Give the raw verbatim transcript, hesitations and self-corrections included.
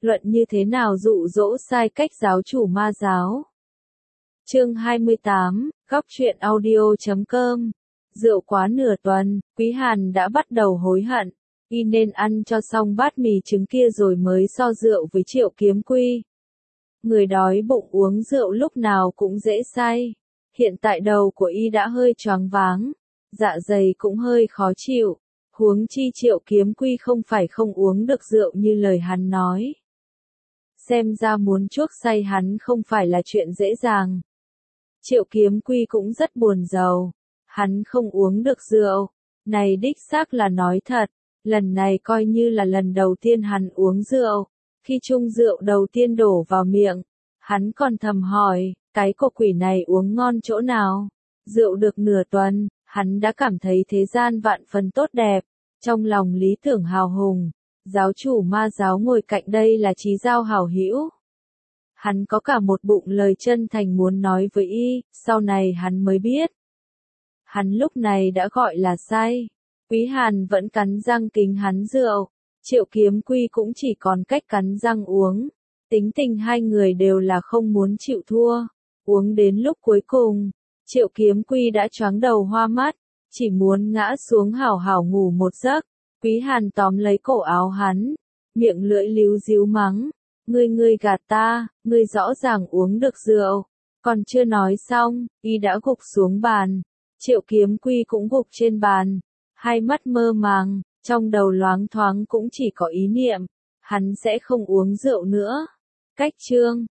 Luận như thế nào dụ dỗ sai cách giáo chủ ma giáo. Chương hai mươi tám, góc truyện audio chấm com. Rượu quá nửa tuần, Quý Hàn đã bắt đầu hối hận, y nên ăn cho xong bát mì trứng kia rồi mới so rượu với Triệu Kiếm Quy. Người đói bụng uống rượu lúc nào cũng dễ say. Hiện tại đầu của y đã hơi choáng váng, dạ dày cũng hơi khó chịu, huống chi Triệu Kiếm Quy không phải không uống được rượu như lời hắn nói. Xem ra muốn chuốc say hắn không phải là chuyện dễ dàng. Triệu Kiếm Quy cũng rất buồn rầu, hắn không uống được rượu, này đích xác là nói thật, lần này coi như là lần đầu tiên hắn uống rượu, khi chung rượu đầu tiên đổ vào miệng, hắn còn thầm hỏi, cái cô quỷ này uống ngon chỗ nào? Rượu được nửa tuần, hắn đã cảm thấy thế gian vạn phần tốt đẹp, trong lòng lý tưởng hào hùng, giáo chủ ma giáo ngồi cạnh đây là chí giao hảo hữu. Hắn có cả một bụng lời chân thành muốn nói với y, sau này hắn mới biết. Hắn lúc này đã gọi là say. Quý Hàn vẫn cắn răng kính hắn rượu, Triệu Kiếm Quy cũng chỉ còn cách cắn răng uống. Tính tình hai người đều là không muốn chịu thua. Uống đến lúc cuối cùng, Triệu Kiếm Quy đã choáng đầu hoa mắt, chỉ muốn ngã xuống hảo hảo ngủ một giấc. Quý Hàn tóm lấy cổ áo hắn, miệng lưỡi líu díu mắng. Ngươi ngươi gạt ta, ngươi rõ ràng uống được rượu. Còn chưa nói xong, y đã gục xuống bàn. Triệu Kiếm Quy cũng gục trên bàn. Hai mắt mơ màng, trong đầu loáng thoáng cũng chỉ có ý niệm. Hắn sẽ không uống rượu nữa. Cách chương